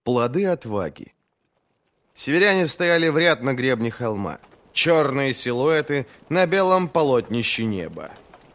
Плоды отваги. Северяне стояли в ряд на гребне холма. Черные силуэты на белом полотнище неба.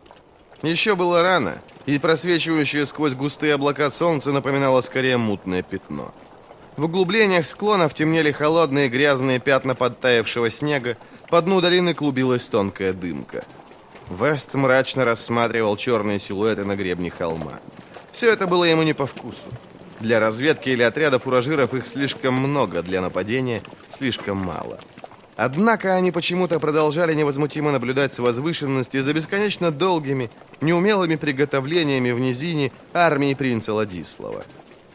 Еще было рано, и просвечивающее сквозь густые облака солнце напоминало скорее мутное пятно. В углублениях склонов темнели холодные грязные пятна подтаявшего снега, по дну долины клубилась тонкая дымка. Вест мрачно рассматривал черные силуэты на гребне холма. Все это было ему не по вкусу. Для разведки или отряда фуражиров их слишком много, для нападения слишком мало. Однако они почему-то продолжали невозмутимо наблюдать с возвышенности за бесконечно долгими, неумелыми приготовлениями в низине армии принца Ладислава.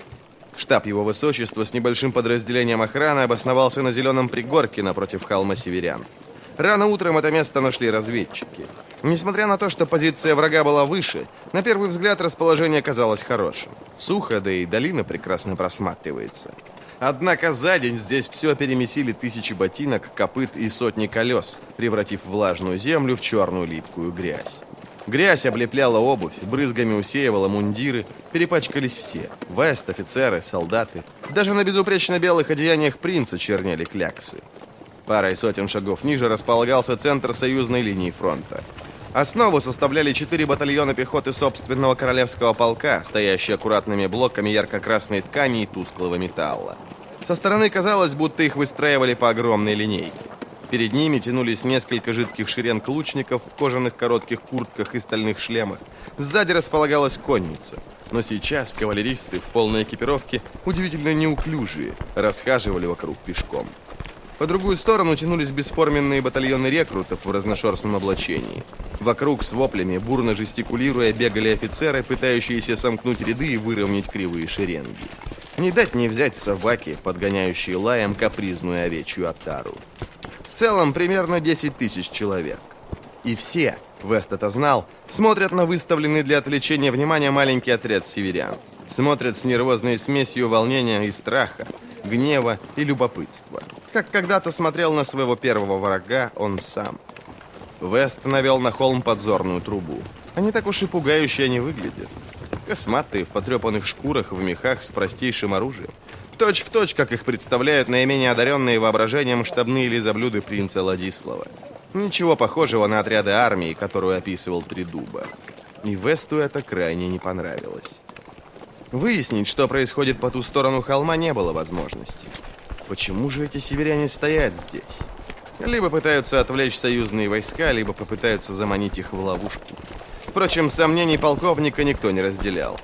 Штаб его высочества с небольшим подразделением охраны обосновался на зеленом пригорке напротив холма северян. Рано утром это место нашли разведчики. Несмотря на то, что позиция врага была выше, на первый взгляд расположение казалось хорошим. Сухо, да и долина прекрасно просматривается. Однако за день здесь все перемесили тысячи ботинок, копыт и сотни колес, превратив влажную землю в черную липкую грязь. Грязь облепляла обувь, брызгами усеивала мундиры, перепачкались все. Вест, офицеры, солдаты. Даже на безупречно белых одеяниях принца чернели кляксы. Парой сотен шагов ниже располагался центр союзной линии фронта. Основу составляли 4 батальона пехоты собственного королевского полка, стоящие аккуратными блоками ярко-красной ткани и тусклого металла. Со стороны казалось, будто их выстраивали по огромной линейке. Перед ними тянулись несколько жидких шеренг лучников в кожаных коротких куртках и стальных шлемах. Сзади располагалась конница. Но сейчас кавалеристы в полной экипировке, удивительно неуклюжие, расхаживали вокруг пешком. По другую сторону тянулись бесформенные батальоны рекрутов в разношерстном облачении. Вокруг с воплями, бурно жестикулируя, бегали офицеры, пытающиеся сомкнуть ряды и выровнять кривые шеренги. Не дать не взять собаки, подгоняющие лаем капризную овечью отару. В целом примерно 10 тысяч человек. И все, Вест это знал, смотрят на выставленный для отвлечения внимания маленький отряд северян. Смотрят с нервозной смесью волнения и страха, гнева и любопытства. Как когда-то смотрел на своего первого врага он сам. Вест навел на холм подзорную трубу. Они так уж и пугающе не выглядят. Косматые, в потрепанных шкурах, в мехах с простейшим оружием. Точь в точь, как их представляют наименее одаренные воображением штабные лизоблюды принца Ладислава. Ничего похожего на отряды армии, которую описывал Тридуба. И Весту это крайне не понравилось. Выяснить, что происходит по ту сторону холма, не было возможности. Почему же эти северяне стоят здесь? Либо пытаются отвлечь союзные войска, либо попытаются заманить их в ловушку. Впрочем, сомнений полковника никто не разделял.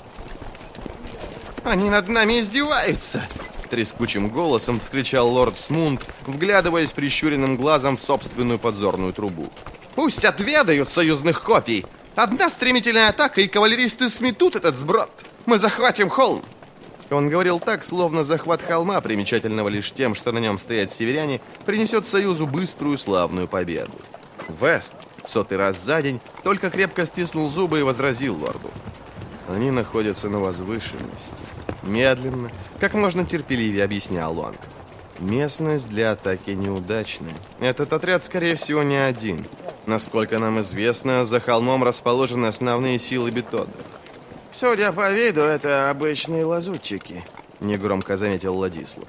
«Они над нами издеваются!» Трескучим голосом вскричал лорд Смунд, вглядываясь прищуренным глазом в собственную подзорную трубу. «Пусть отведают союзных копий! Одна стремительная атака, и кавалеристы сметут этот сброд! Мы захватим холм!» Он говорил так, словно захват холма, примечательного лишь тем, что на нем стоят северяне, принесет Союзу быструю славную победу. Вест, в 100-й раз за день, только крепко стиснул зубы и возразил лорду. Они находятся на возвышенности. Медленно, как можно терпеливее объяснял он. Местность для атаки неудачная. Этот отряд, скорее всего, не один. Насколько нам известно, за холмом расположены основные силы Бетода. «Судя по виду, это обычные лазутчики», — негромко заметил Ладислав.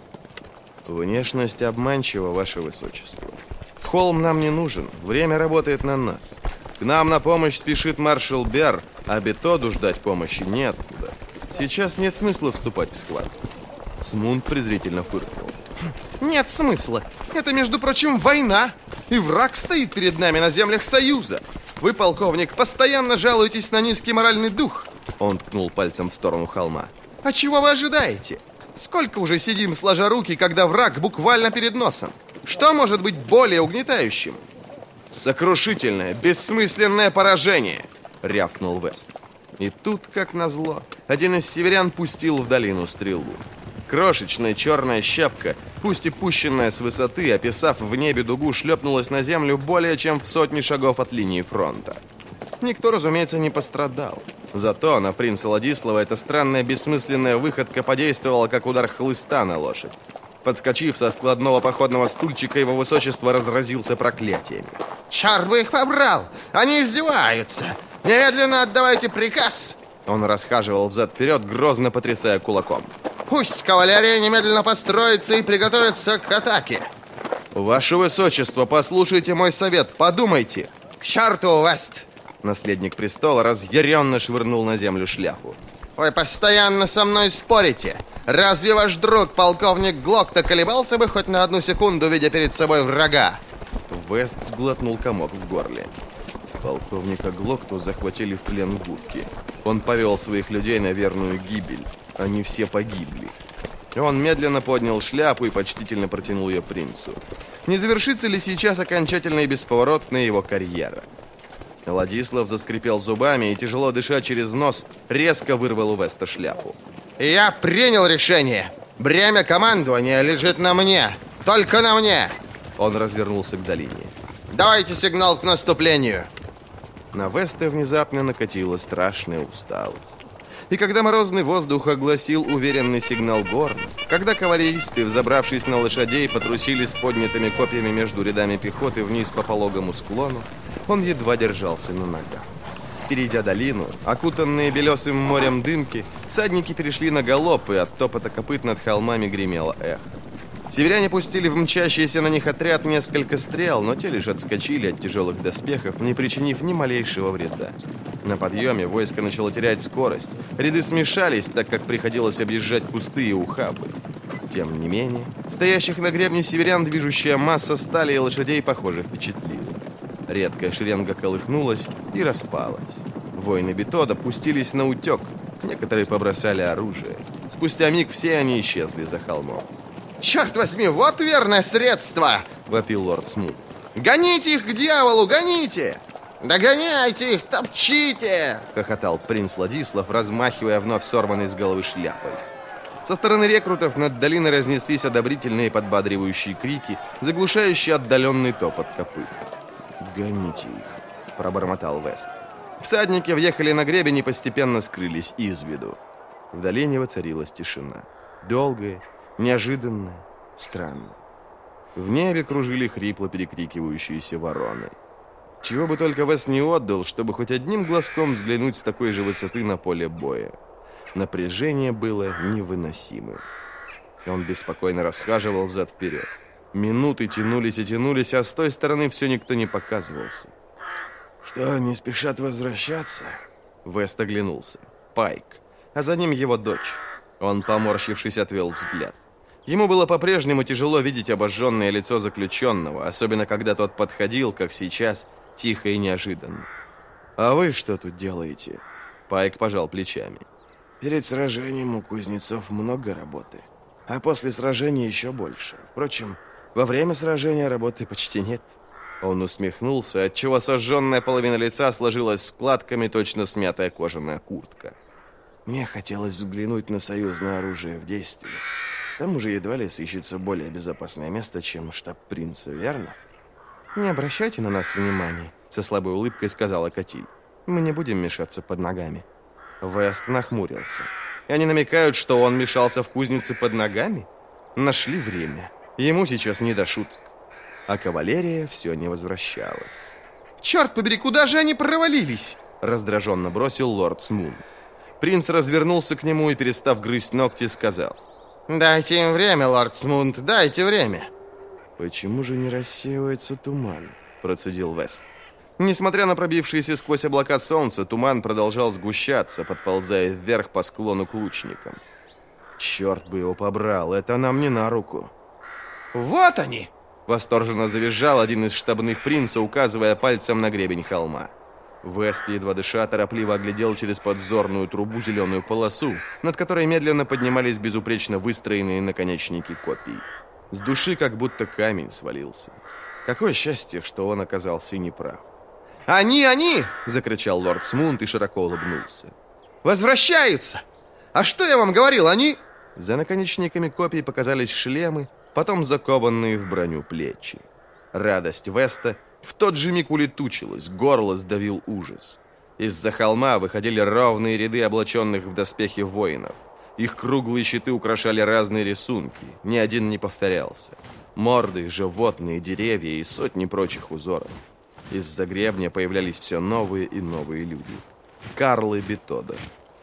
«Внешность обманчива, ваше высочество. Холм нам не нужен, время работает на нас. К нам на помощь спешит маршал Бер, а Бетоду ждать помощи неоткуда. Сейчас нет смысла вступать в схватку». Смунд презрительно фыркнул. «Нет смысла. Это, между прочим, война. И враг стоит перед нами на землях Союза. Вы, полковник, постоянно жалуетесь на низкий моральный дух». Он ткнул пальцем в сторону холма. «А чего вы ожидаете? Сколько уже сидим, сложа руки, когда враг буквально перед носом? Что может быть более угнетающим?» «Сокрушительное, бессмысленное поражение!» — рявкнул Вест. И тут, как назло, один из северян пустил в долину стрелу. Крошечная черная щепка, пусть и пущенная с высоты, описав в небе дугу, шлепнулась на землю более чем в 100 шагов от линии фронта. Никто, разумеется, не пострадал. Зато на принца Ладислава эта странная бессмысленная выходка подействовала, как удар хлыста на лошадь. Подскочив со складного походного стульчика, его высочество разразился проклятиями. «Черт бы их побрал! Они издеваются! Немедленно отдавайте приказ!» Он расхаживал взад-вперед, грозно потрясая кулаком. Пусть кавалерия немедленно построится и приготовится к атаке. Ваше Высочество, послушайте мой совет, подумайте. К черту, Вест! Наследник престола разъяренно швырнул на землю шляпу. Вы постоянно со мной спорите. Разве ваш друг, полковник Глокта, колебался бы хоть на одну секунду, видя перед собой врага? Вест сглотнул комок в горле. Полковника Глокту захватили в плен губки. Он повел своих людей на верную гибель. Они все погибли. Он медленно поднял шляпу и почтительно протянул ее принцу. Не завершится ли сейчас окончательно и бесповоротная его карьера? Владислав заскрипел зубами и, тяжело дыша через нос, резко вырвал у Веста шляпу. «Я принял решение. Бремя командования лежит на мне. Только на мне!» Он развернулся к долине. «Давайте сигнал к наступлению!» На Веста внезапно накатила страшная усталость. И когда морозный воздух огласил уверенный сигнал горна, когда кавалеристы, взобравшись на лошадей, потрусили с поднятыми копьями между рядами пехоты вниз по пологому склону, он едва держался на ногах. Перейдя долину, окутанные белесым морем дымки, всадники перешли на галоп, и от топота копыт над холмами гремело эхо. Северяне пустили в мчащийся на них отряд несколько стрел, но те лишь отскочили от тяжелых доспехов, не причинив ни малейшего вреда. На подъеме войско начало терять скорость. Ряды смешались, так как приходилось объезжать кусты и ухабы. Тем не менее, стоящих на гребне северян движущая масса стали и лошадей, похоже, впечатлила. Редкая шеренга колыхнулась и распалась. Воины Бетода пустились на утек. Некоторые побросали оружие. Спустя миг все они исчезли за холмом. «Черт возьми, вот верное средство!» — вопил лорд Смут. «Гоните их к дьяволу, гоните!» «Догоняйте их, топчите!» — хохотал принц Владислав, размахивая вновь сорванной с головы шляпой. Со стороны рекрутов над долиной разнеслись одобрительные подбадривающие крики, заглушающие отдаленный топот копыт. «Гоните их!» — пробормотал Вест. Всадники въехали на гребень и постепенно скрылись из виду. В долине воцарилась тишина. Долгая, неожиданная, странная. В небе кружили хрипло перекрикивающиеся вороны. Чего бы только Вест не отдал, чтобы хоть одним глазком взглянуть с такой же высоты на поле боя. Напряжение было невыносимым. Он беспокойно расхаживал взад-вперед. Минуты тянулись и тянулись, а с той стороны все никто не показывался. «Что, не спешат возвращаться?» Вест оглянулся. Пайк, а за ним его дочь. Он, поморщившись, отвел взгляд. Ему было по-прежнему тяжело видеть обожженное лицо заключенного, особенно когда тот подходил, как сейчас, тихо и неожиданно. «А вы что тут делаете?» Пайк пожал плечами. «Перед сражением у кузнецов много работы, а после сражения еще больше. Впрочем, во время сражения работы почти нет». Он усмехнулся, отчего сожженная половина лица сложилась складками, точно смятая кожаная куртка. «Мне хотелось взглянуть на союзное оружие в действии. К тому же едва ли сыщется более безопасное место, чем штаб принца, верно?» «Не обращайте на нас внимания», — со слабой улыбкой сказала Катиль. «Мы не будем мешаться под ногами». Вест нахмурился. И они намекают, что он мешался в кузнице под ногами? Нашли время. Ему сейчас не до шуток. А кавалерия все не возвращалась. «Черт побери, куда же они провалились?» — раздраженно бросил лорд Смун. Принц развернулся к нему и, перестав грызть ногти, сказал: «Дайте им время, лорд Смунд, дайте время». «Почему же не рассеивается туман?» — процедил Вест. Несмотря на пробившиеся сквозь облака солнца, туман продолжал сгущаться, подползая вверх по склону к лучникам. «Черт бы его побрал, это нам не на руку». «Вот они!» — восторженно завизжал один из штабных принца, указывая пальцем на гребень холма. Вест, едва дыша, торопливо оглядел через подзорную трубу зеленую полосу, над которой медленно поднимались безупречно выстроенные наконечники копий. С души как будто камень свалился. Какое счастье, что он оказался неправ. «Они!» — закричал лорд Смунд и широко улыбнулся. «Возвращаются! А что я вам говорил, они...» За наконечниками копий показались шлемы, потом закованные в броню плечи. Радость Веста в тот же миг улетучилась, горло сдавил ужас. Из-за холма выходили ровные ряды облаченных в доспехи воинов. Их круглые щиты украшали разные рисунки, ни один не повторялся. Морды, животные, деревья и сотни прочих узоров. Из-за гребня появлялись все новые и новые люди. Карлы Бетода.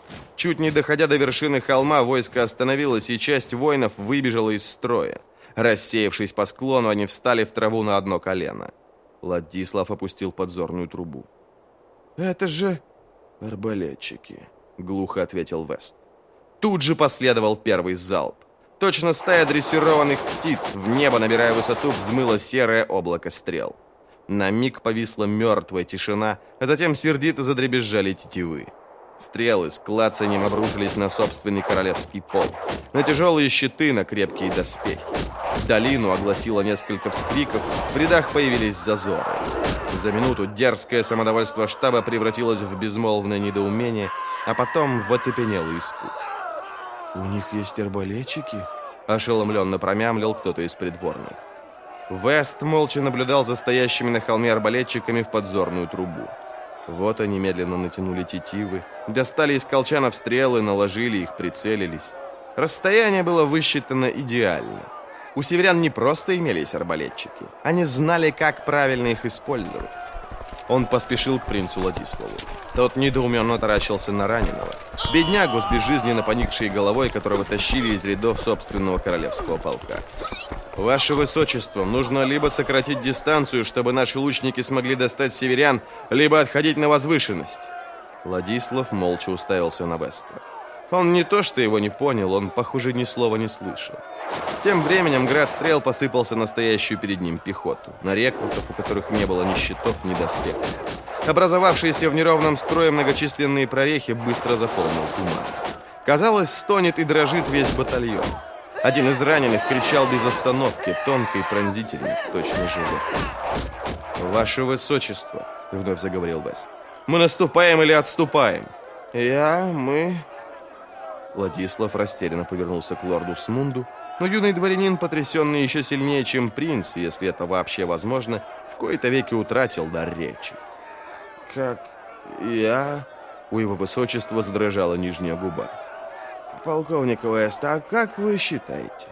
Чуть не доходя до вершины холма, войско остановилось, и часть воинов выбежала из строя. Рассеявшись по склону, они встали в траву на одно колено. Владислав опустил подзорную трубу. «Это же арбалетчики», — глухо ответил Вест. Тут же последовал первый залп. Точно стая дрессированных птиц, в небо, набирая высоту, взмыло серое облако стрел. На миг повисла мертвая тишина, а затем сердито задребезжали тетивы. Стрелы с клацаньем обрушились на собственный королевский полк, на тяжелые щиты, на крепкие доспехи. Долину огласило несколько вскриков, в рядах появились зазоры. За минуту дерзкое самодовольство штаба превратилось в безмолвное недоумение, а потом в оцепенелый испуг. «У них есть арбалетчики?» – ошеломленно промямлил кто-то из придворных. Вест молча наблюдал за стоящими на холме арбалетчиками в подзорную трубу. Вот они медленно натянули тетивы, достали из колчанов стрелы, наложили их, прицелились. Расстояние было высчитано идеально. У северян не просто имелись арбалетчики, они знали, как правильно их использовать. Он поспешил к принцу Владиславу. Тот недоуменно таращился на раненого. Беднягу с безжизненно поникшей головой, которого тащили из рядов собственного королевского полка. «Ваше Высочество, нужно либо сократить дистанцию, чтобы наши лучники смогли достать северян, либо отходить на возвышенность». Владислав молча уставился на Веста. Он не то что его не понял, он, похоже, ни слова не слышал. Тем временем град стрел посыпался на стоящую перед ним пехоту, на рекрутов, у которых не было ни щитов, ни доспехов. Образовавшиеся в неровном строе многочисленные прорехи быстро заполнил туман. Казалось, стонет и дрожит весь батальон. Один из раненых кричал без остановки, тонко и пронзительно, точно живот. «Ваше Высочество», — вновь заговорил Вест, — «мы наступаем или отступаем?» мы...» Владислав растерянно повернулся к лорду Смунду, но юный дворянин, потрясенный еще сильнее, чем принц, если это вообще возможно, в кои-то веки утратил дар речи. «Как я...» У его высочества задрожала нижняя губа. «Полковник Вест, а как вы считаете?»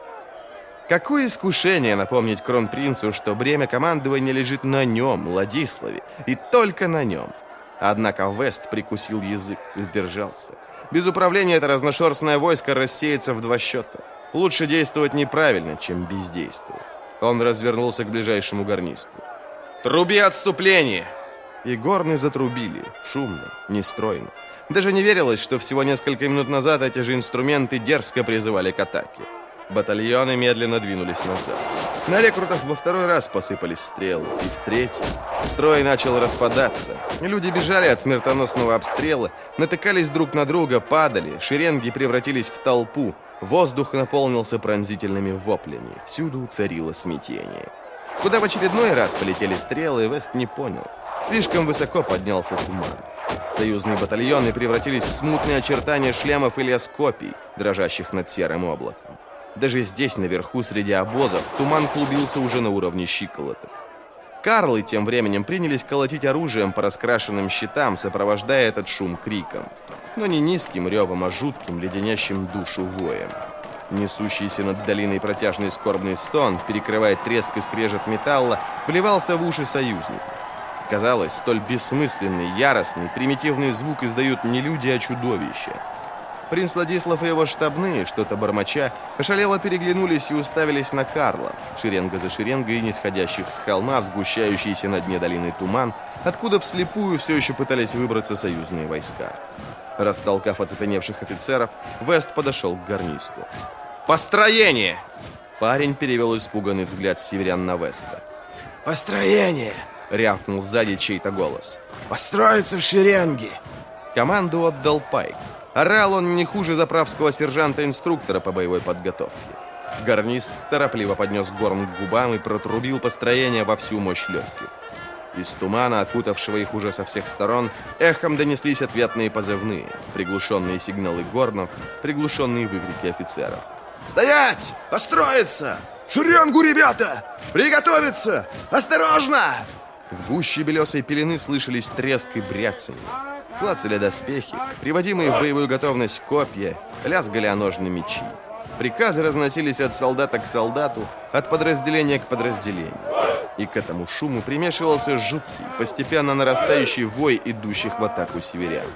Какое искушение напомнить кронпринцу, что бремя командования лежит на нем, Владиславе, и только на нем. Однако Вест прикусил язык, сдержался. Без управления это разношерстное войско рассеется в два счета. Лучше действовать неправильно, чем бездействовать. Он развернулся к ближайшему гарнисту. «Труби отступление!» И горны затрубили, шумно, нестройно. Даже не верилось, что всего несколько минут назад эти же инструменты дерзко призывали к атаке. Батальоны медленно двинулись назад. На рекрутов во второй раз посыпались стрелы, и в третий. Строй начал распадаться. Люди бежали от смертоносного обстрела, натыкались друг на друга, падали, шеренги превратились в толпу, воздух наполнился пронзительными воплями, всюду царило смятение. Куда в очередной раз полетели стрелы, Вест не понял. Слишком высоко поднялся туман. Союзные батальоны превратились в смутные очертания шлемов или оскопий, дрожащих над серым облаком. Даже здесь, наверху, среди обозов, туман клубился уже на уровне щиколоток. Карлы тем временем принялись колотить оружием по раскрашенным щитам, сопровождая этот шум криком. Но не низким ревом, а жутким, леденящим душу воем. Несущийся над долиной протяжный скорбный стон, перекрывая треск и скрежет металла, вливался в уши союзников. Казалось, столь бессмысленный, яростный, примитивный звук издают не люди, а чудовища. Принц Владислав и его штабные, что-то бормоча, ошалело переглянулись и уставились на Карла, шеренга за шеренгой, нисходящих с холма в сгущающийся на дне долины туман, откуда вслепую все еще пытались выбраться союзные войска. Растолкав оцепеневших офицеров, Вест подошел к гарнисту. «Построение!» Парень перевел испуганный взгляд с северян на Веста. «Построение!» — рявкнул сзади чей-то голос. «Построиться в шеренги!» Команду отдал Пайк. Орал он не хуже заправского сержанта-инструктора по боевой подготовке. Гарнист торопливо поднес горн к губам и протрубил построение во всю мощь легких. Из тумана, окутавшего их уже со всех сторон, эхом донеслись ответные позывные, приглушенные сигналы горнов, приглушенные выкрики офицеров. «Стоять! Построиться! Шеренгу, ребята! Приготовиться! Осторожно!» В гуще белесой пелены слышались треск и бряцанье. Клацали доспехи, приводимые в боевую готовность копья, лязгали о ножны мечи. Приказы разносились от солдата к солдату, от подразделения к подразделению. И к этому шуму примешивался жуткий, постепенно нарастающий вой идущих в атаку северян.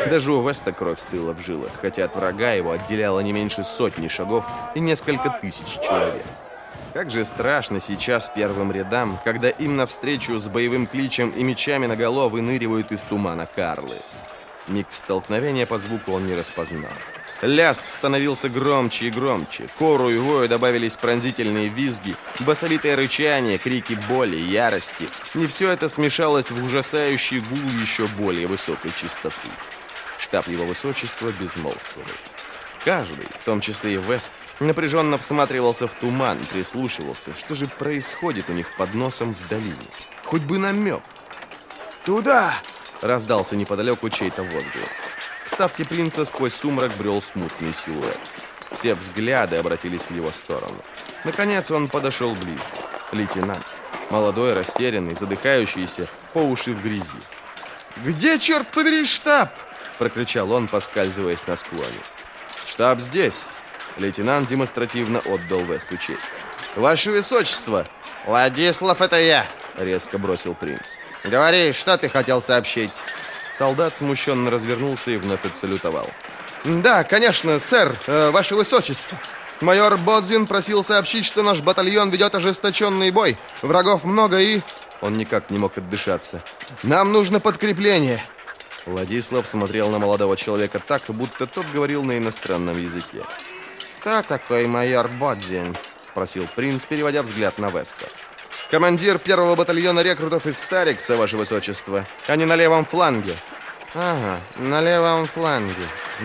Даже у Веста кровь стыла в жилах, хотя от врага его отделяло не меньше сотни шагов и несколько тысяч человек. Как же страшно сейчас первым рядам, когда им навстречу с боевым кличем и мечами наголо выныривают из тумана карлы. Миг столкновения по звуку он не распознал. Лязг становился громче и громче. К ору и вою добавились пронзительные визги, басовитое рычание, крики боли, ярости. И все это смешалось в ужасающий гул еще более высокой частоты. Штаб его высочества безмолвствовал. Каждый, в том числе и Вест, напряженно всматривался в туман, прислушивался, что же происходит у них под носом в долине. Хоть бы намек. «Туда!» — раздался неподалеку чей-то возглас. К ставке принца сквозь сумрак брел смутный силуэт. Все взгляды обратились в его сторону. Наконец он подошел ближе. Лейтенант. Молодой, растерянный, задыхающийся, по уши в грязи. «Где, черт побери, штаб?» — прокричал он, поскальзываясь на склоне. «Штаб здесь!» — лейтенант демонстративно отдал Весту честь. «Ваше высочество!» «Владислав, это я!» — резко бросил принц. «Говори, что ты хотел сообщить?» Солдат смущенно развернулся и вновь отсалютовал. «Да, конечно, сэр, ваше высочество. Майор Бодзин просил сообщить, что наш батальон ведет ожесточенный бой. Врагов много и...» Он никак не мог отдышаться. «Нам нужно подкрепление!» Владислав смотрел на молодого человека так, будто тот говорил на иностранном языке. «Кто такой майор Бодзин?» — спросил принц, переводя взгляд на Веста. «Командир первого батальона рекрутов из Старикса, ваше высочество. Они на левом фланге». «Ага, на левом фланге.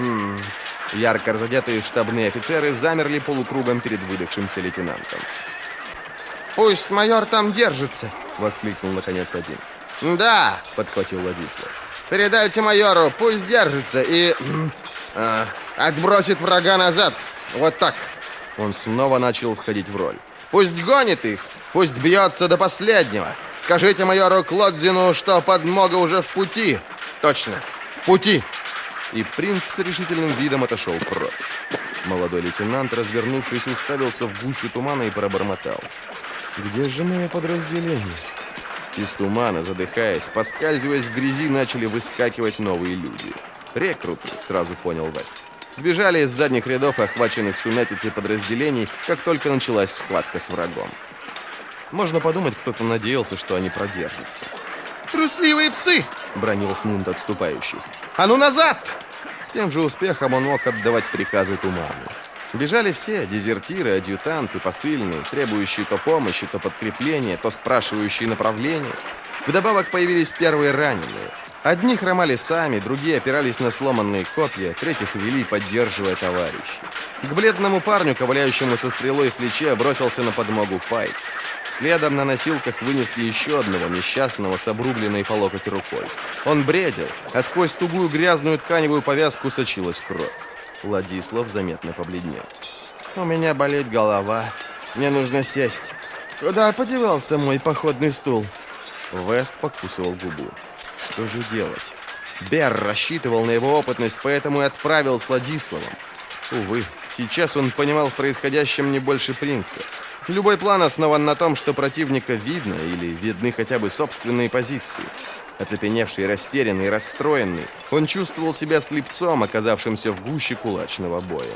Ярко разодетые штабные офицеры замерли полукругом перед выдохшимся лейтенантом. «Пусть майор там держится!» — воскликнул наконец один. «Да!» — подхватил Владислав. «Передайте майору, пусть держится и... отбросит врага назад. Вот так!» Он снова начал входить в роль. «Пусть гонит их! Пусть бьется до последнего! Скажите майору Клодзину, что подмога уже в пути! Точно, в пути!» И принц с решительным видом отошел прочь. Молодой лейтенант, развернувшись, уставился в гущу тумана и пробормотал. «Где же мое подразделение?» Из тумана, задыхаясь, поскальзываясь в грязи, начали выскакивать новые люди. Рекруты, сразу понял Вест. Сбежали из задних рядов, охваченных сумятицей подразделений, как только началась схватка с врагом. Можно подумать, кто-то надеялся, что они продержатся. «Трусливые псы!» — бранил Смунд отступающих. «А ну назад!» С тем же успехом он мог отдавать приказы туману. Бежали все — дезертиры, адъютанты, посыльные, требующие то помощи, то подкрепления, то спрашивающие направления. Вдобавок появились первые раненые. Одни хромали сами, другие опирались на сломанные копья, третьих вели, поддерживая товарищей. К бледному парню, ковыляющему со стрелой в плече, бросился на подмогу Пайк. Следом на носилках вынесли еще одного несчастного с обрубленной по локоть рукой. Он бредил, а сквозь тугую грязную тканевую повязку сочилась кровь. Владислав заметно побледнел. «У меня болит голова. Мне нужно сесть. Куда подевался мой походный стул?» Вест покусывал губу. Что же делать? Берр рассчитывал на его опытность, поэтому и отправил с Владиславом. Увы, сейчас он понимал в происходящем не больше принца. Любой план основан на том, что противника видно или видны хотя бы собственные позиции. Оцепеневший, растерянный, расстроенный, он чувствовал себя слепцом, оказавшимся в гуще кулачного боя.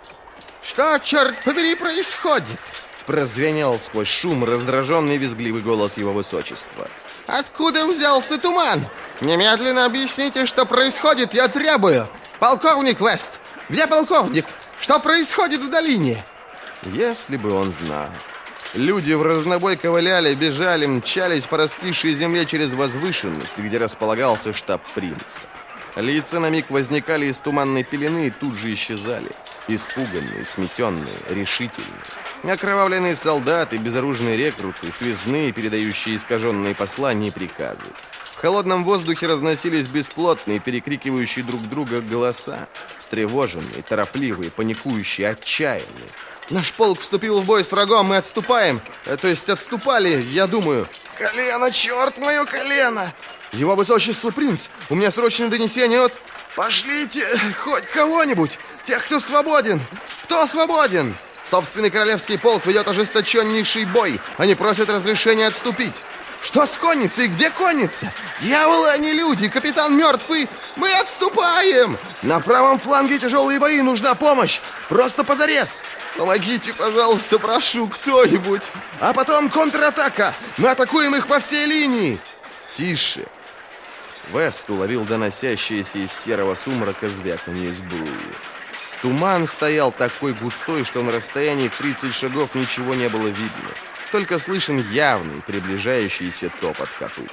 «Что, черт побери, происходит?» прозвенел сквозь шум раздраженный визгливый голос его высочества. «Откуда взялся туман? Немедленно объясните, что происходит, я требую! Полковник Вест! Где полковник? Что происходит в долине?» Если бы он знал. Люди в разнобой ковыляли, бежали, мчались по раскисшей земле через возвышенность, где располагался штаб принца. Лица на миг возникали из туманной пелены и тут же исчезали. Испуганные, сметенные, решительные. Окровавленные солдаты, безоружные рекруты, связные, передающие искаженные послания и приказы. В холодном воздухе разносились бесплотные, перекрикивающие друг друга голоса. Встревоженные, торопливые, паникующие, отчаянные. «Наш полк вступил в бой с врагом, мы отступаем. То есть отступали, я думаю». «Колено, черт мое колено!» «Его высочество принц, у меня срочное донесение от...» «Пошлите хоть кого-нибудь, тех, кто свободен! Кто свободен?» «Собственный королевский полк ведет ожесточеннейший бой. Они просят разрешения отступить». Что с конницей? Где конница? Дьяволы, а не люди! Капитан мертвый! Мы отступаем! На правом фланге тяжелые бои, нужна помощь! Просто позарез! Помогите, пожалуйста, прошу, кто-нибудь! А потом контратака! Мы атакуем их по всей линии!» «Тише!» Вест уловил доносящееся из серого сумрака звяканье сбруи. Туман стоял такой густой, что на расстоянии в 30 шагов ничего не было видно. Только слышен явный, приближающийся топот копыт.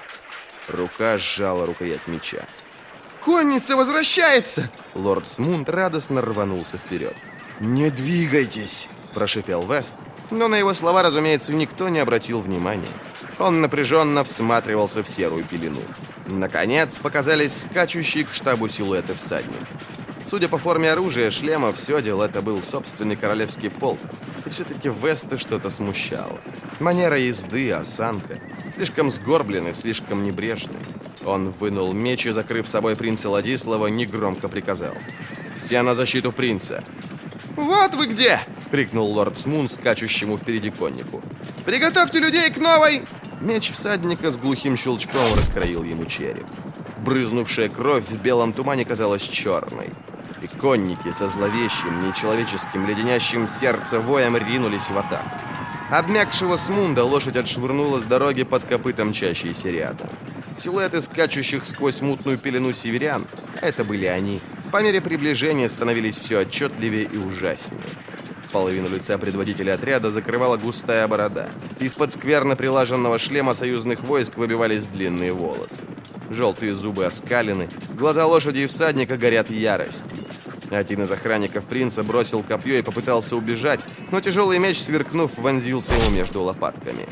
Рука сжала рукоять меча. «Конница возвращается!» Лорд Смунд радостно рванулся вперед. «Не двигайтесь!» – прошипел Вест, но на его слова, разумеется, никто не обратил внимания. Он напряженно всматривался в серую пелену. Наконец показались скачущие к штабу силуэты всадников. Судя по форме оружия, шлема, сёдел, это был собственный королевский полк. И все-таки Веста что-то смущало. Манера езды, осанка. Слишком сгорбленный, слишком небрежный. Он вынул меч и, закрыв собой принца Ладислава, негромко приказал: «Все на защиту принца!» «Вот вы где!» — крикнул лорд Смунд скачущему впереди коннику. «Приготовьте людей к новой!» Меч всадника с глухим щелчком раскроил ему череп. Брызнувшая кровь в белом тумане казалась черной. И конники со зловещим, нечеловеческим, леденящим сердце воем ринулись в атаку. Обмякшего Смунда лошадь отшвырнула с дороги под копытом мчащейся рядом. Силуэты скачущих сквозь мутную пелену северян, а это были они, по мере приближения становились все отчетливее и ужаснее. Половину лица предводителя отряда закрывала густая борода. Из-под скверно прилаженного шлема союзных войск выбивались длинные волосы. Желтые зубы оскалены, глаза лошади и всадника горят яростью. Один из охранников принца бросил копье и попытался убежать, но тяжелый меч, сверкнув, вонзился ему между лопатками.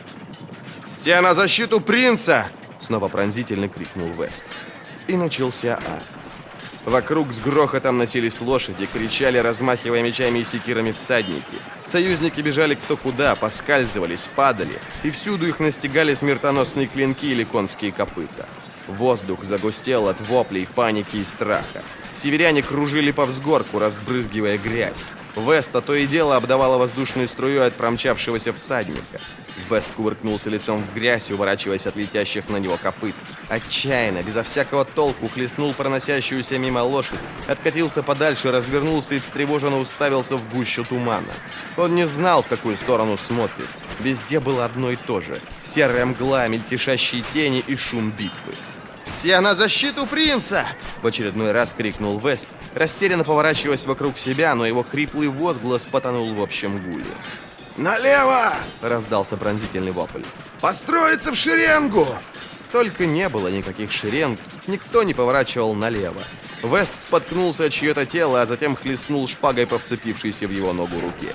«Все на защиту принца!» — снова пронзительно крикнул Вест. И начался ад. Вокруг с грохотом носились лошади, кричали, размахивая мечами и секирами всадники. Союзники бежали кто куда, поскальзывались, падали, и всюду их настигали смертоносные клинки или конские копыта. Воздух загустел от воплей, паники и страха. Северяне кружили по взгорку, разбрызгивая грязь. Веста то и дело обдавала воздушной струей от промчавшегося всадника. Вест кувыркнулся лицом в грязь, уворачиваясь от летящих на него копыт. Отчаянно, безо всякого толку, хлестнул проносящуюся мимо лошадь, откатился подальше, развернулся и встревоженно уставился в гущу тумана. Он не знал, в какую сторону смотрит. Везде было одно и то же. Серая мгла, мельтешащие тени и шум битвы. «Все на защиту принца!» — в очередной раз крикнул Вест, растерянно поворачиваясь вокруг себя, но его хриплый возглас потонул в общем гуле. «Налево!» — раздался пронзительный вопль. «Построиться в шеренгу!» Только не было никаких шеренг, никто не поворачивал налево. Вест споткнулся от чье-то тело, а затем хлестнул шпагой по вцепившейся в его ногу руке.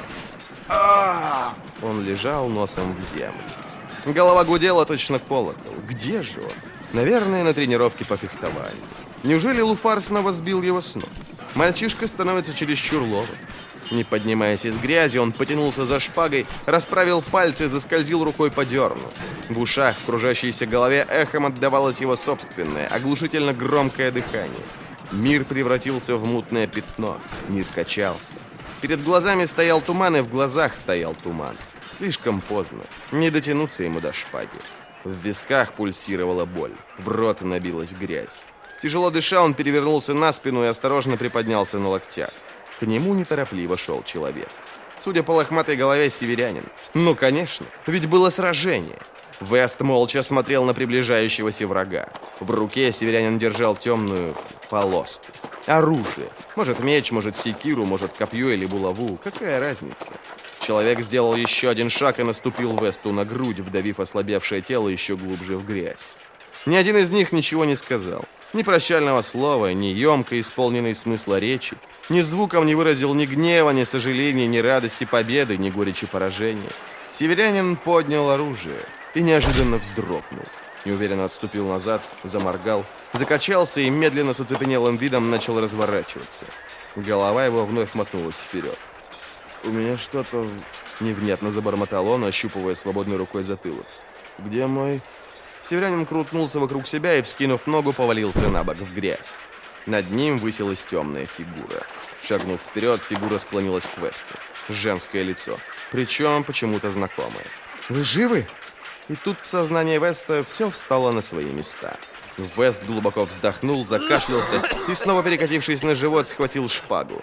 А! Он лежал носом в землю. Голова гудела точно колокол. Где же он? Наверное, на тренировке по фехтованию. Неужели Луфар снова сбил его с ног? Мальчишка становится чересчур ловок. Не поднимаясь из грязи, он потянулся за шпагой, расправил пальцы, заскользил рукой по дерну. В ушах, в кружащейся голове эхом отдавалось его собственное, оглушительно громкое дыхание. Мир превратился в мутное пятно. Мир качался. Перед глазами стоял туман, и в глазах стоял туман. Слишком поздно. Не дотянуться ему до шпаги. В висках пульсировала боль. В рот набилась грязь. Тяжело дыша, он перевернулся на спину и осторожно приподнялся на локтях. К нему неторопливо шел человек. Судя по лохматой голове, северянин. Ну, конечно, ведь было сражение. Вест молча смотрел на приближающегося врага. В руке северянин держал темную полоску. Оружие. Может меч, может секиру, может копье или булаву. Какая разница? Человек сделал еще один шаг и наступил Весту на грудь, вдавив ослабевшее тело еще глубже в грязь. Ни один из них ничего не сказал. Ни прощального слова, ни емко исполненной смысла речи. Ни звуком не выразил ни гнева, ни сожаления, ни радости победы, ни горечи поражения. Северянин поднял оружие и неожиданно вздрогнул. Неуверенно отступил назад, заморгал, закачался и медленно с оцепенелым видом начал разворачиваться. Голова его вновь мотнулась вперед. «У меня что-то...» — невнятно забормотал он, ощупывая свободной рукой затылок. «Где мой...» Северянин крутнулся вокруг себя и, вскинув ногу, повалился на бок в грязь. Над ним высилась темная фигура. Шагнув вперед, фигура склонилась к Весту. Женское лицо. Причем почему-то знакомое. «Вы живы?» И тут в сознании Веста все встало на свои места. Вест глубоко вздохнул, закашлялся и, снова перекатившись на живот, схватил шпагу.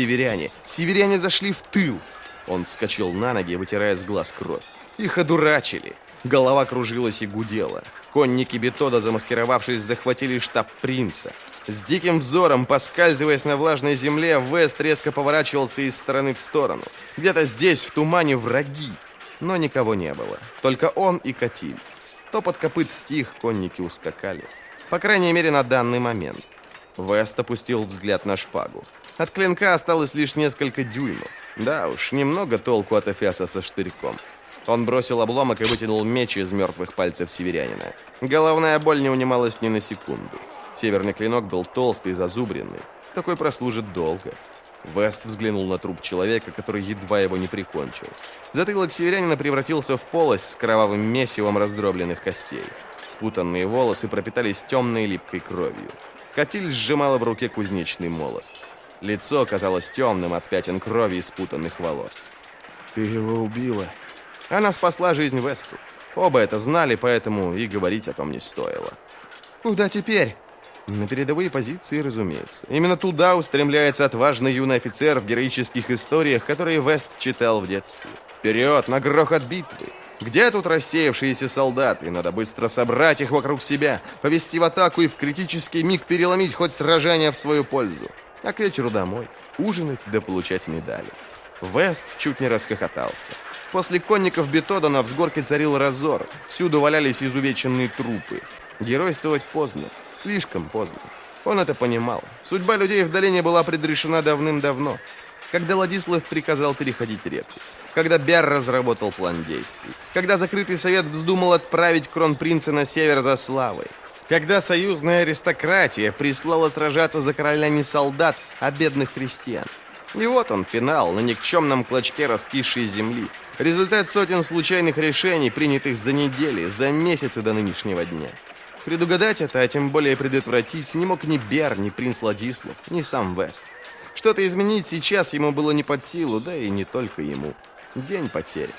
Северяне зашли в тыл! Он вскочил на ноги, вытирая с глаз кровь. Их одурачили. Голова кружилась и гудела. Конники Бетода, замаскировавшись, захватили штаб принца. С диким взором, поскальзываясь на влажной земле, Вест резко поворачивался из стороны в сторону. Где-то здесь, в тумане, враги. Но никого не было. Только он и Катиль. Топот копыт стих, конники ускакали. По крайней мере, на данный момент. Вест опустил взгляд на шпагу. От клинка осталось лишь несколько дюймов. Да уж, немного толку от эфеса со штырьком. Он бросил обломок и вытянул меч из мертвых пальцев северянина. Головная боль не унималась ни на секунду. Северный клинок был толстый и зазубренный. Такой прослужит долго. Вест взглянул на труп человека, который едва его не прикончил. Затылок северянина превратился в полость с кровавым месивом раздробленных костей. Спутанные волосы пропитались темной липкой кровью. Катиль сжимала в руке кузнечный молот. Лицо казалось темным от пятен крови и спутанных волос. «Ты его убила?» Она спасла жизнь Весту. Оба это знали, поэтому и говорить о том не стоило. «Куда теперь?» На передовые позиции, разумеется. Именно туда устремляется отважный юный офицер в героических историях, которые Вест читал в детстве. Вперед, на грохот битвы! Где тут рассеявшиеся солдаты? Надо быстро собрать их вокруг себя, повести в атаку и в критический миг переломить хоть сражение в свою пользу. А к вечеру домой, ужинать да получать медали. Вест чуть не расхохотался. После конников Бетода на взгорке царил разор. Всюду валялись изувеченные трупы. Геройствовать поздно. Слишком поздно. Он это понимал. Судьба людей в долине была предрешена давным-давно. Когда Ладислав приказал переходить реку. Когда Бяр разработал план действий. Когда закрытый совет вздумал отправить кронпринца на север за славой. Когда союзная аристократия прислала сражаться за короля не солдат, а бедных крестьян. И вот он, финал, на никчемном клочке раскисшей земли. Результат сотен случайных решений, принятых за недели, за месяцы до нынешнего дня. Предугадать это, а тем более предотвратить, не мог ни Бяр, ни принц Ладислав, ни сам Вест. Что-то изменить сейчас ему было не под силу, да и не только ему. День потерь.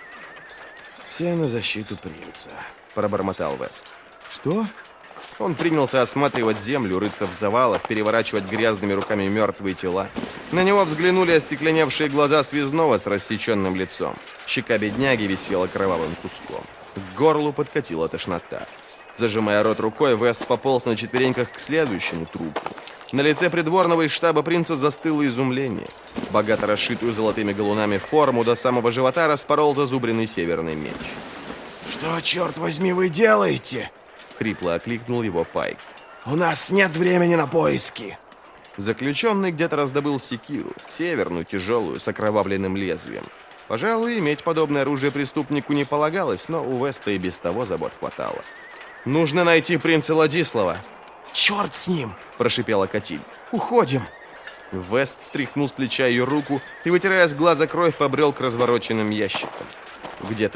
«Все на защиту принца», — пробормотал Вест. «Что?» Он принялся осматривать землю, рыться в завалах, переворачивать грязными руками мертвые тела. На него взглянули остекленевшие глаза связного с рассеченным лицом. Щека бедняги висела кровавым куском. К горлу подкатила тошнота. Зажимая рот рукой, Вест пополз на четвереньках к следующему трупу. На лице придворного из штаба принца застыло изумление. Богато расшитую золотыми галунами форму до самого живота распорол зазубренный северный меч. «Что, черт возьми, вы делаете?» — хрипло окликнул его Пайк. «У нас нет времени на поиски!» Заключенный где-то раздобыл секиру, северную, тяжелую, с окровавленным лезвием. Пожалуй, иметь подобное оружие преступнику не полагалось, но у Веста и без того забот хватало. «Нужно найти принца Ладислава!» «Черт с ним!» – прошипела Катиль. «Уходим!» Вест стряхнул с плеча ее руку и, вытирая с глаза кровь, побрел к развороченным ящикам. Где-то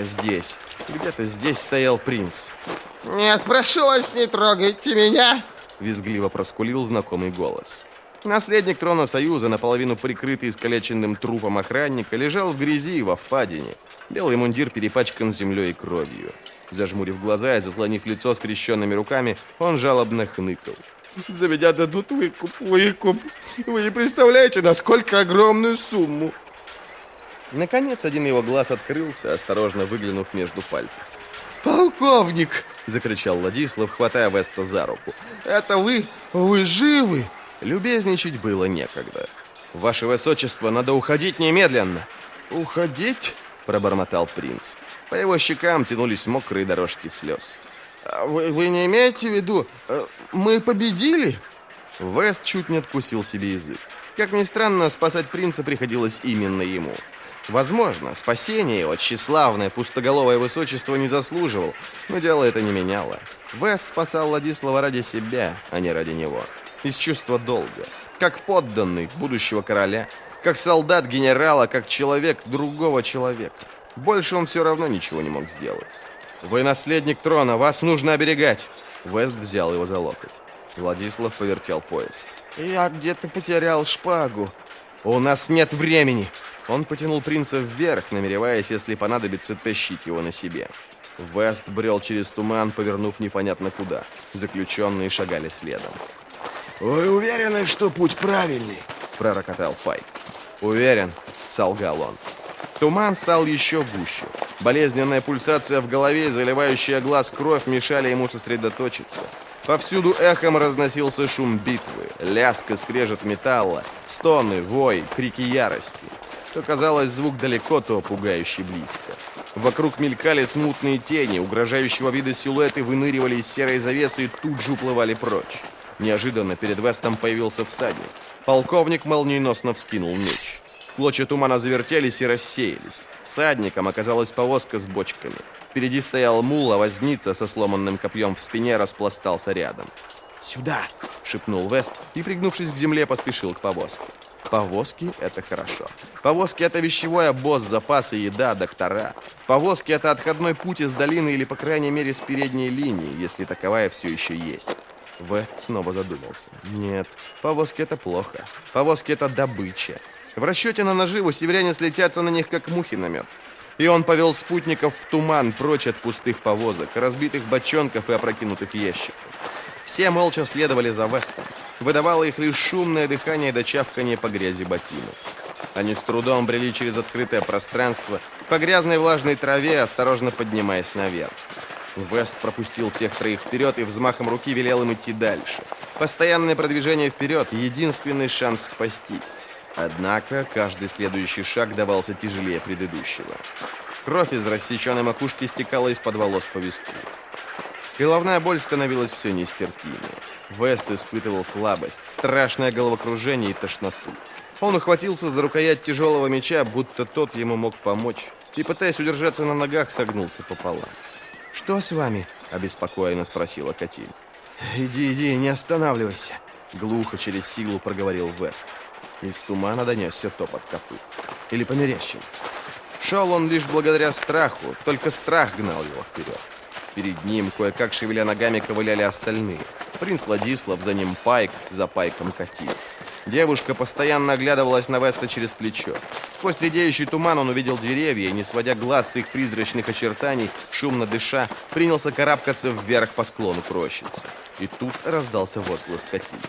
здесь стоял принц. «Нет, прошу вас, не трогайте меня!» – визгливо проскулил знакомый голос. Наследник трона Союза, наполовину прикрытый искалеченным трупом охранника, лежал в грязи во впадине. Белый мундир перепачкан землей и кровью. Зажмурив глаза и заслонив лицо скрещенными руками, он жалобно хныкал. «За меня дадут выкуп. Вы не представляете, насколько огромную сумму!» Наконец, один его глаз открылся, осторожно выглянув между пальцев. «Полковник!» — закричал Ладислав, хватая Веста за руку. «Это вы? Вы живы?» Любезничать было некогда. «Ваше высочество, надо уходить немедленно!» «Уходить?» — пробормотал принц. По его щекам тянулись мокрые дорожки слез. «Вы не имеете в виду, мы победили?» Вест чуть не откусил себе язык. Как ни странно, спасать принца приходилось именно ему. Возможно, спасение его тщеславное, пустоголовое высочество не заслуживал, но дело это не меняло. Вест спасал Ладислава ради себя, а не ради него. Из чувства долга. Как подданный будущего короля, как солдат генерала, как человек другого человека. Больше он все равно ничего не мог сделать. «Вы наследник трона, вас нужно оберегать!» Вест взял его за локоть. Владислав повертел пояс. «Я где-то потерял шпагу». «У нас нет времени!» Он потянул принца вверх, намереваясь, если понадобится, тащить его на себе. Вест брел через туман, повернув непонятно куда. Заключенные шагали следом. «Вы уверены, что путь правильный?» — пророкотал Пайк. «Уверен», — солгал он. Туман стал еще гуще. Болезненная пульсация в голове и заливающая глаз кровь мешали ему сосредоточиться. Повсюду эхом разносился шум битвы, лязг и скрежет металла, стоны, вой, крики ярости. То казалось, звук далеко, то пугающе близко. Вокруг мелькали смутные тени, угрожающего вида силуэты выныривали из серой завесы и тут же уплывали прочь. Неожиданно перед Вестом появился всадник. Полковник молниеносно вскинул меч. Клочья тумана завертелись и рассеялись. Всадником оказалась повозка с бочками. Впереди стоял мул, а возница со сломанным копьем в спине распластался рядом. «Сюда!» — шепнул Вест и, пригнувшись к земле, поспешил к повозке. Повозки — это хорошо. Повозки — это вещевой обоз, запасы, еда, доктора. Повозки — это отходной путь из долины или, по крайней мере, с передней линии, если таковая все еще есть. Вест снова задумался. Нет, повозки — это плохо. Повозки — это добыча. В расчете на наживу северяне слетятся на них, как мухи на мед. И он повел спутников в туман прочь от пустых повозок, разбитых бочонков и опрокинутых ящиков. Все молча следовали за Вестом. Выдавало их лишь шумное дыхание до чавканья по грязи ботинок. Они с трудом брели через открытое пространство, по грязной влажной траве, осторожно поднимаясь наверх. Вест пропустил всех троих вперед и взмахом руки велел им идти дальше. Постоянное продвижение вперед — единственный шанс спастись. Однако каждый следующий шаг давался тяжелее предыдущего. Кровь из рассеченной макушки стекала из-под волос по виску. Головная боль становилась все нестерпимее. Вест испытывал слабость, страшное головокружение и тошноту. Он ухватился за рукоять тяжелого меча, будто тот ему мог помочь, и, пытаясь удержаться на ногах, согнулся пополам. «Что с вами?» — обеспокоенно спросила Катиль. «Иди, не останавливайся», — глухо через силу проговорил Вест. Из тумана донесся топот копыт. Или померещилось. Шел он лишь благодаря страху, только страх гнал его вперед. Перед ним, кое-как шевеля ногами, ковыляли остальные. Принц Ладислав, за ним Пайк, за Пайком Катиль. Девушка постоянно оглядывалась на Веста через плечо. Сквозь редеющий туман он увидел деревья и, не сводя глаз с их призрачных очертаний, шумно дыша, принялся карабкаться вверх по склону к рощице. И тут раздался возглас Катиль.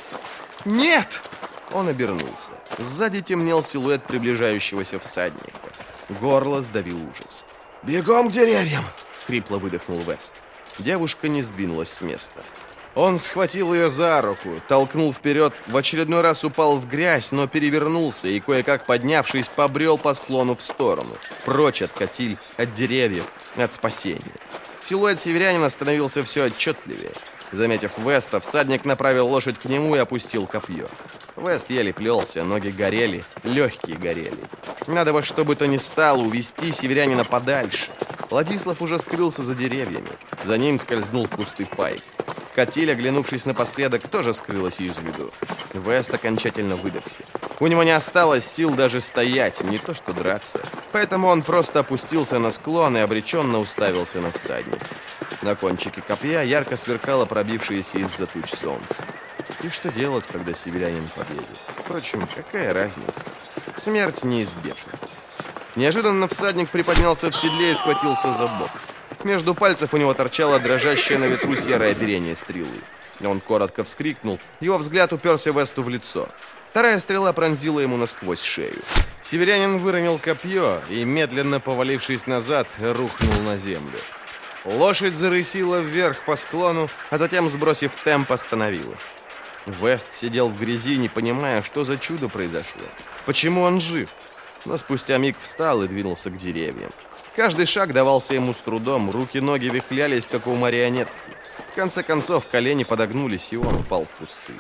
«Нет!» Он обернулся. Сзади темнел силуэт приближающегося всадника. Горло сдавил ужас. «Бегом к деревьям!» — хрипло выдохнул Вест. Девушка не сдвинулась с места. Он схватил ее за руку, толкнул вперед, в очередной раз упал в грязь, но перевернулся и, кое-как поднявшись, побрел по склону в сторону. Прочь от Катиль, от деревьев, от спасения. Силуэт северянина становился все отчетливее. Заметив Веста, всадник направил лошадь к нему и опустил копье. Вест еле плелся, ноги горели, легкие горели. Надо во что бы то ни стало увести северянина подальше. Ладислав уже скрылся за деревьями. За ним скользнул в кусты Пайк. Катиль, оглянувшись напоследок, тоже скрылась из виду. Вест окончательно выдохся. У него не осталось сил даже стоять, не то что драться. Поэтому он просто опустился на склон и обреченно уставился на всадника. На кончике копья ярко сверкало пробившееся из-за туч солнце. И что делать, когда северянин победит? Впрочем, какая разница? Смерть неизбежна. Неожиданно всадник приподнялся в седле и схватился за бок. Между пальцев у него торчало дрожащее на ветру серое оперение стрелы. Он коротко вскрикнул, его взгляд уперся Весту в лицо. Вторая стрела пронзила ему насквозь шею. Северянин выронил копье и, медленно повалившись назад, рухнул на землю. Лошадь зарысила вверх по склону, а затем, сбросив темп, остановилась. Вест сидел в грязи, не понимая, что за чудо произошло. Почему он жив? Но спустя миг встал и двинулся к деревьям. Каждый шаг давался ему с трудом, руки-ноги вихлялись, как у марионетки. В конце концов, колени подогнулись, и он упал в кусты.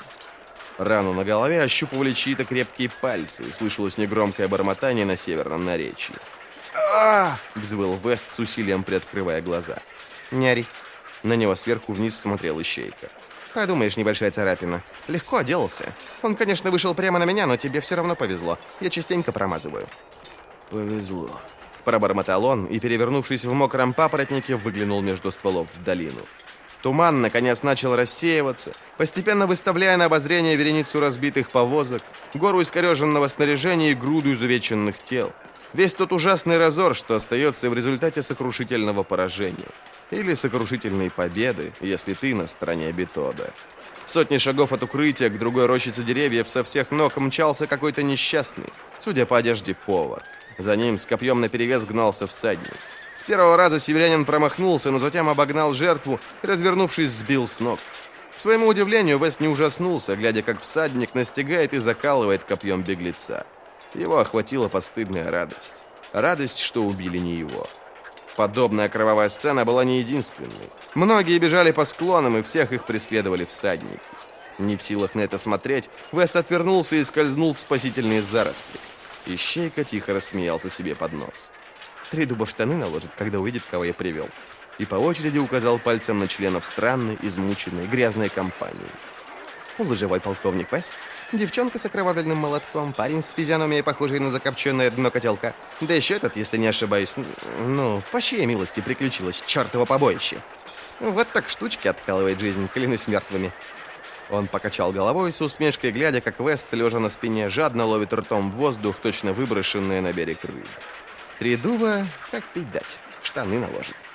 Рану на голове ощупывали чьи-то крепкие пальцы, и слышалось негромкое бормотание на северном наречии. «А-а-а!» — взвыл Вест с усилием, приоткрывая глаза. «Не ори». На него сверху вниз смотрел Ищейка. «Подумаешь, небольшая царапина. Легко отделался. Он, конечно, вышел прямо на меня, но тебе все равно повезло. Я частенько промазываю». «Повезло», — пробормотал он и, перевернувшись в мокром папоротнике, выглянул между стволов в долину. Туман, наконец, начал рассеиваться, постепенно выставляя на обозрение вереницу разбитых повозок, гору искореженного снаряжения и груду изувеченных тел. Весь тот ужасный разор, что остается в результате сокрушительного поражения. или сокрушительной победы, если ты на стороне Бетода. Сотни шагов от укрытия к другой рощице деревьев со всех ног мчался какой-то несчастный, судя по одежде, повар. За ним с копьем наперевес гнался всадник. С первого раза северянин промахнулся, но затем обогнал жертву и, развернувшись, сбил с ног. К своему удивлению, Вест не ужаснулся, глядя, как всадник настигает и закалывает копьем беглеца. Его охватила постыдная радость. Радость, что убили не его. Подобная кровавая сцена была не единственной. Многие бежали по склонам, и всех их преследовали всадники. Не в силах на это смотреть, Вест отвернулся и скользнул в спасительные заросли. Ищейка тихо рассмеялся себе под нос. 3 дуба в штаны наложит, когда увидит, кого я привел. И по очереди указал пальцем на членов странной, измученной, грязной компании. Лживой полковник Вест, девчонка с окровавленным молотком, парень с физиономией, похожей на закопченное дно котелка. Да еще этот, если не ошибаюсь, по чьей милости приключилось чертово побоище. Вот так штучки откалывает жизнь, клянусь мертвыми. Он покачал головой с усмешкой, глядя, как Вест, лежа на спине, жадно ловит ртом воздух, точно выброшенные на берег рыбы. 3 дуба, как пить дать, в штаны наложит.